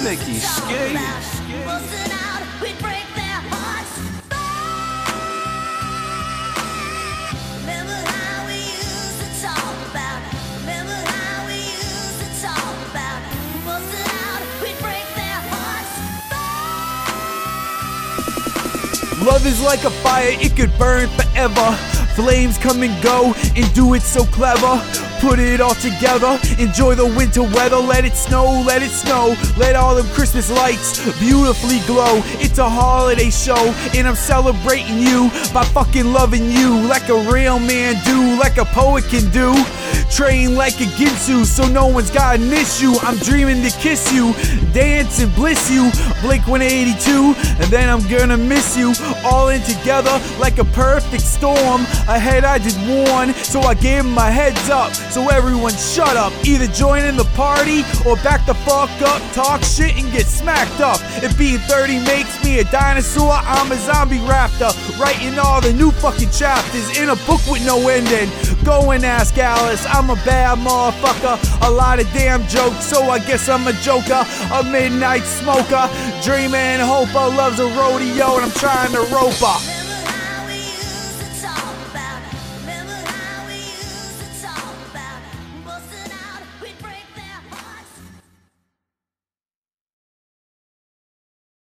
make you skate. Busting out, we'd break their hearts. Remember how we used to talk about it. Remember how we used to talk about it. Busting out, we'd break their hearts. Love is like a fire, it could burn forever. Flames come and go and do it so clever. Put it all together, enjoy the winter weather. Let it snow, let it snow. Let all them Christmas lights beautifully glow. It's a holiday show and I'm celebrating you by fucking loving you like a real man do, like a poet can do. Train like a Ginsu so no one's gotta miss you. I'm dreaming to kiss you, dance and bliss you. Blink 182 and then I'm gonna miss you. All in together like a perfect storm. Ahead I did warn, so I gave him my heads up. So everyone shut up, either join in the party or back the fuck up. Talk shit and get smacked up. If being 30 makes me a dinosaur, I'm a zombie raptor, writing all the new fucking chapters in a book with no ending. Go and ask Alice, I'm a bad motherfucker. A lot of damn jokes, so I guess I'm a joker. A midnight smoker, dreamer and hoper. Loves a rodeo and I'm trying to rope her.